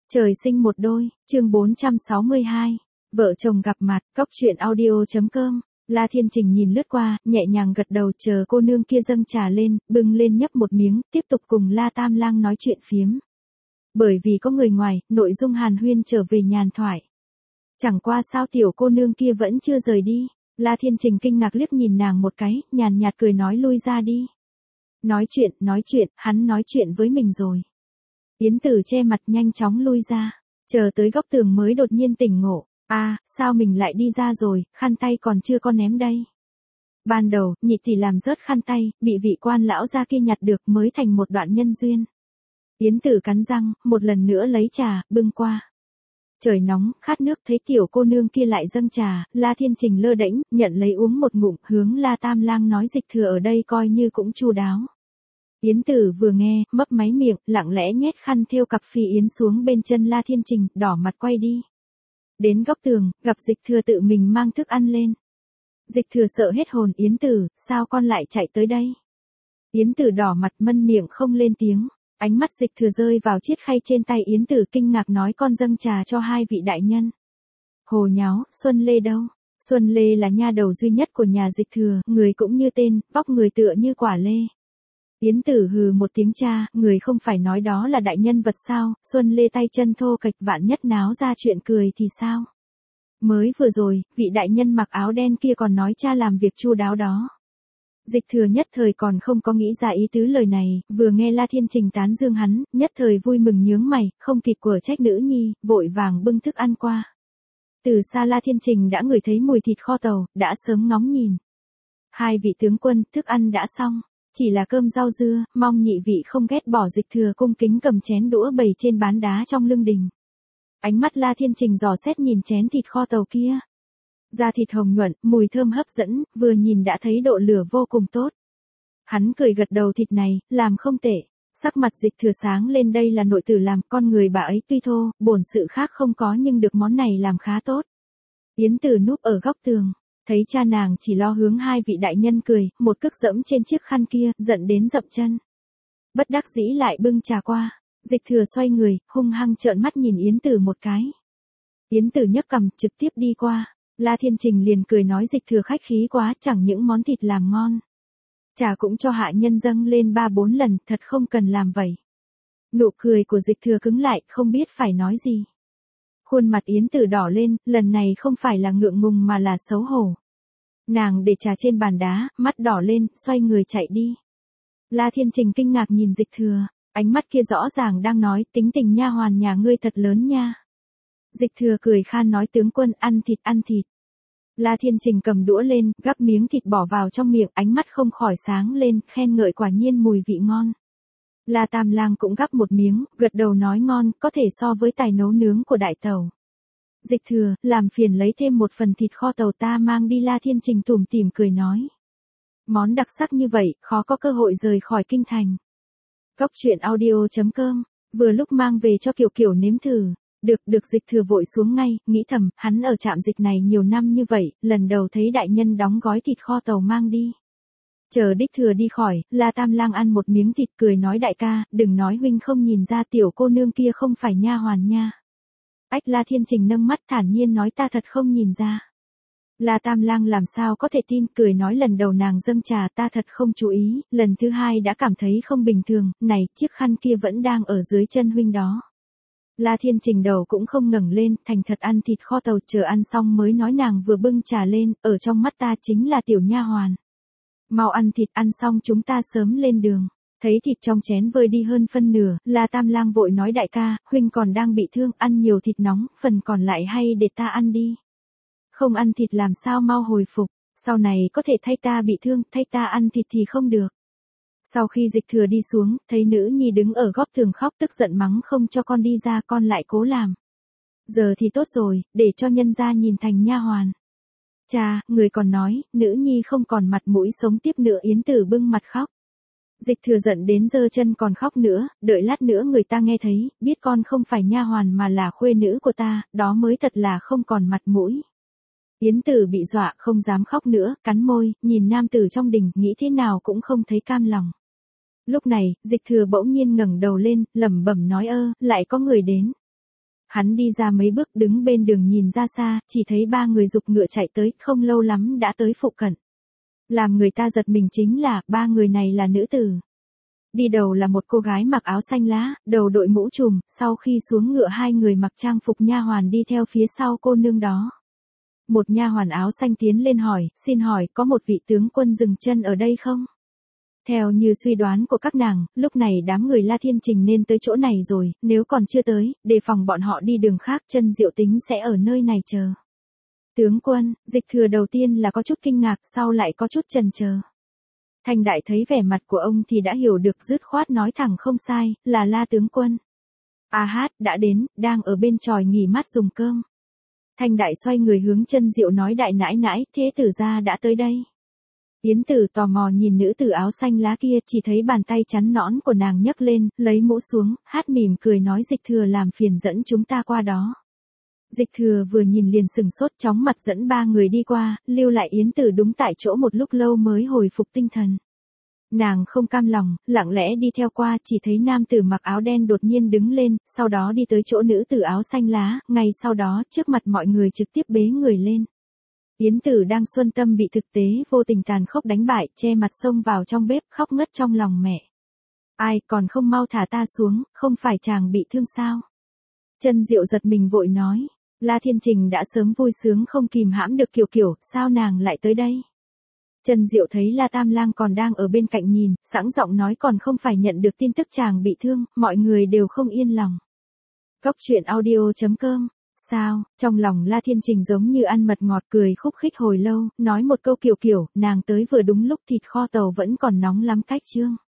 Trời sinh một đôi, chương 462. Vợ chồng gặp mặt, cóc truyện audio.com. La Thiên Trình nhìn lướt qua, nhẹ nhàng gật đầu chờ cô nương kia dâng trà lên, bưng lên nhấp một miếng, tiếp tục cùng La Tam Lang nói chuyện phiếm. Bởi vì có người ngoài, nội dung hàn huyên trở về nhàn thoại. Chẳng qua sao tiểu cô nương kia vẫn chưa rời đi. La Thiên Trình kinh ngạc liếc nhìn nàng một cái, nhàn nhạt cười nói lui ra đi. Nói chuyện, hắn nói chuyện với mình rồi. Yến Tử che mặt nhanh chóng lui ra, chờ tới góc tường mới đột nhiên tỉnh ngộ, sao mình lại đi ra rồi, khăn tay còn chưa có ném đây. Ban đầu, nhị tỷ làm rớt khăn tay, bị vị quan lão gia kia nhặt được mới thành một đoạn nhân duyên. Yến Tử cắn răng, một lần nữa lấy trà, bưng qua. Trời nóng, khát nước thấy tiểu cô nương kia lại dâng trà, La Thiên Trình lơ đễnh, nhận lấy uống một ngụm, hướng La Tam Lang nói dịch thừa ở đây coi như cũng chu đáo. Yến Tử vừa nghe, mấp máy miệng, lặng lẽ nhét khăn thêu cặp phi yến xuống bên chân La Thiên Trình, đỏ mặt quay đi. Đến góc tường, gặp dịch thừa tự mình mang thức ăn lên. Dịch thừa sợ hết hồn, Yến Tử, sao con lại chạy tới đây? Yến Tử đỏ mặt mân miệng không lên tiếng, ánh mắt dịch thừa rơi vào chiếc khay trên tay Yến Tử kinh ngạc nói con dâng trà cho hai vị đại nhân. Hồ nháo, Xuân Lê đâu? Xuân Lê là nha đầu duy nhất của nhà dịch thừa, người cũng như tên, vóc người tựa như quả lê. Yến Tử hừ một tiếng cha, người không phải nói đó là đại nhân vật sao, Xuân Lê tay chân thô kệch vạn nhất náo ra chuyện cười thì sao? Mới vừa rồi, vị đại nhân mặc áo đen kia còn nói cha làm việc chu đáo đó. Dịch thừa nhất thời còn không có nghĩ ra ý tứ lời này, vừa nghe La Thiên Trình tán dương hắn, nhất thời vui mừng nhướng mày, không kịp của trách nữ nhi, vội vàng bưng thức ăn qua. Từ xa La Thiên Trình đã ngửi thấy mùi thịt kho tàu, đã sớm ngóng nhìn. Hai vị tướng quân, thức ăn đã xong. Chỉ là cơm rau dưa, mong nhị vị không ghét bỏ. Dịch thừa cung kính cầm chén đũa bày trên bán đá trong lưng đình. Ánh mắt La Thiên Trình dò xét nhìn chén thịt kho tàu kia. Da thịt hồng nhuận, mùi thơm hấp dẫn, vừa nhìn đã thấy độ lửa vô cùng tốt. Hắn cười gật đầu thịt này, làm không tệ. Sắc mặt dịch thừa sáng lên đây là nội tử làm, con người bà ấy tuy thô, bổn sự khác không có nhưng được món này làm khá tốt. Yến Tử núp ở góc tường. Thấy cha nàng chỉ lo hướng hai vị đại nhân cười, một cước dẫm trên chiếc khăn kia, giận đến dậm chân. Bất đắc dĩ lại bưng trà qua, dịch thừa xoay người, hung hăng trợn mắt nhìn Yến Tử một cái. Yến Tử nhấc cằm trực tiếp đi qua, La Thiên Trình liền cười nói dịch thừa khách khí quá, chẳng những món thịt làm ngon. Trà cũng cho hạ nhân dâng lên 3-4 lần, thật không cần làm vậy. Nụ cười của dịch thừa cứng lại, không biết phải nói gì. Khuôn mặt Yến Tử đỏ lên, lần này không phải là ngượng ngùng mà là xấu hổ. Nàng để trà trên bàn đá, mắt đỏ lên, xoay người chạy đi. La Thiên Trình kinh ngạc nhìn dịch thừa, ánh mắt kia rõ ràng đang nói tính tình nha hoàn nhà ngươi thật lớn nha. Dịch thừa cười khan nói tướng quân ăn thịt ăn thịt. La Thiên Trình cầm đũa lên, gắp miếng thịt bỏ vào trong miệng, ánh mắt không khỏi sáng lên, khen ngợi quả nhiên mùi vị ngon. La Tam Lang cũng gắp một miếng, gật đầu nói ngon, có thể so với tài nấu nướng của đại tẩu. Dịch thừa, làm phiền lấy thêm một phần thịt kho tàu ta mang đi. La Thiên Trình tủm tỉm cười nói. Món đặc sắc như vậy, khó có cơ hội rời khỏi kinh thành. Cóc truyện audio.com, vừa lúc mang về cho Kiều Kiều nếm thử. Được dịch thừa vội xuống ngay, nghĩ thầm, hắn ở trạm dịch này nhiều năm như vậy, lần đầu thấy đại nhân đóng gói thịt kho tàu mang đi. Chờ đích thừa đi khỏi, La Tam Lang ăn một miếng thịt cười nói đại ca, đừng nói huynh không nhìn ra tiểu cô nương kia không phải nha hoàn nha. Ách La Thiên Trình nâng mắt thản nhiên nói ta thật không nhìn ra. La Tam Lang làm sao có thể tin, cười nói lần đầu nàng dâng trà ta thật không chú ý, lần thứ hai đã cảm thấy không bình thường, này, chiếc khăn kia vẫn đang ở dưới chân huynh đó. La Thiên Trình đầu cũng không ngẩng lên, thành thật ăn thịt kho tàu, chờ ăn xong mới nói nàng vừa bưng trà lên, ở trong mắt ta chính là tiểu nha hoàn. Mau ăn thịt, ăn xong chúng ta sớm lên đường. Thấy thịt trong chén vơi đi hơn phân nửa, La Tam Lang vội nói đại ca, huynh còn đang bị thương, ăn nhiều thịt nóng, phần còn lại hay để ta ăn đi. Không ăn thịt làm sao mau hồi phục, sau này có thể thay ta bị thương, thay ta ăn thịt thì không được. Sau khi dịch thừa đi xuống, thấy nữ nhi đứng ở góc tường khóc tức giận mắng không cho con đi ra, con lại cố làm. Giờ thì tốt rồi, để cho nhân gia nhìn thành nha hoàn. Cha, người còn nói, nữ nhi không còn mặt mũi sống tiếp nữa. Yến Tử bưng mặt khóc. Dịch thừa giận đến giơ chân còn khóc nữa, đợi lát nữa người ta nghe thấy, biết con không phải nha hoàn mà là khuê nữ của ta, đó mới thật là không còn mặt mũi. Yến Tử bị dọa không dám khóc nữa, cắn môi, nhìn nam tử trong đình, nghĩ thế nào cũng không thấy cam lòng. Lúc này, dịch thừa bỗng nhiên ngẩng đầu lên, lẩm bẩm nói lại có người đến. Hắn đi ra mấy bước đứng bên đường nhìn ra xa, chỉ thấy ba người giục ngựa chạy tới, không lâu lắm đã tới phụ cận. Làm người ta giật mình chính là, ba người này là nữ tử. Đi đầu là một cô gái mặc áo xanh lá, đầu đội mũ trùm, sau khi xuống ngựa hai người mặc trang phục nha hoàn đi theo phía sau cô nương đó. Một nha hoàn áo xanh tiến lên hỏi, xin hỏi có một vị tướng quân dừng chân ở đây không? Theo như suy đoán của các nàng, lúc này đám người La Thiên Trình nên tới chỗ này rồi, nếu còn chưa tới, đề phòng bọn họ đi đường khác, Chân Diệu tính sẽ ở nơi này chờ. Tướng quân, Dịch Thừa đầu tiên là có chút kinh ngạc, sau lại có chút chần chờ. Thanh Đại thấy vẻ mặt của ông thì đã hiểu được, dứt khoát nói thẳng không sai, là La tướng quân. A Hát đã đến, đang ở bên chòi nghỉ mát dùng cơm. Thanh Đại xoay người hướng Chân Diệu nói, đại nãi nãi, thế tử gia đã tới đây. Yến Tử tò mò nhìn nữ tử áo xanh lá kia, chỉ thấy bàn tay trắng nõn của nàng nhấc lên, lấy mũ xuống, Hát mỉm cười nói, Dịch Thừa làm phiền dẫn chúng ta qua đó. Dịch Thừa vừa nhìn liền sừng sốt, chóng mặt dẫn ba người đi qua, lưu lại Yến Tử đúng tại chỗ một lúc lâu mới hồi phục tinh thần. Nàng không cam lòng, lặng lẽ đi theo qua, chỉ thấy nam tử mặc áo đen đột nhiên đứng lên, sau đó đi tới chỗ nữ tử áo xanh lá, ngay sau đó trước mặt mọi người trực tiếp bế người lên. Yến Tử đang xuân tâm bị thực tế vô tình tàn khốc đánh bại, che mặt xông vào trong bếp, khóc ngất trong lòng mẹ. Ai, còn không mau thả ta xuống, không phải chàng bị thương sao? Chân Diệu giật mình vội nói. La Thiên Trình đã sớm vui sướng không kìm hãm được, kiểu, sao nàng lại tới đây? Chân Diệu thấy La Tam Lang còn đang ở bên cạnh nhìn, sẵn giọng nói, còn không phải nhận được tin tức chàng bị thương, mọi người đều không yên lòng. Cóc truyện audio.com. Sao, trong lòng La Thiên Trình giống như ăn mật ngọt, cười khúc khích hồi lâu, nói một câu kiểu, nàng tới vừa đúng lúc, thịt kho tàu vẫn còn nóng lắm cách chương.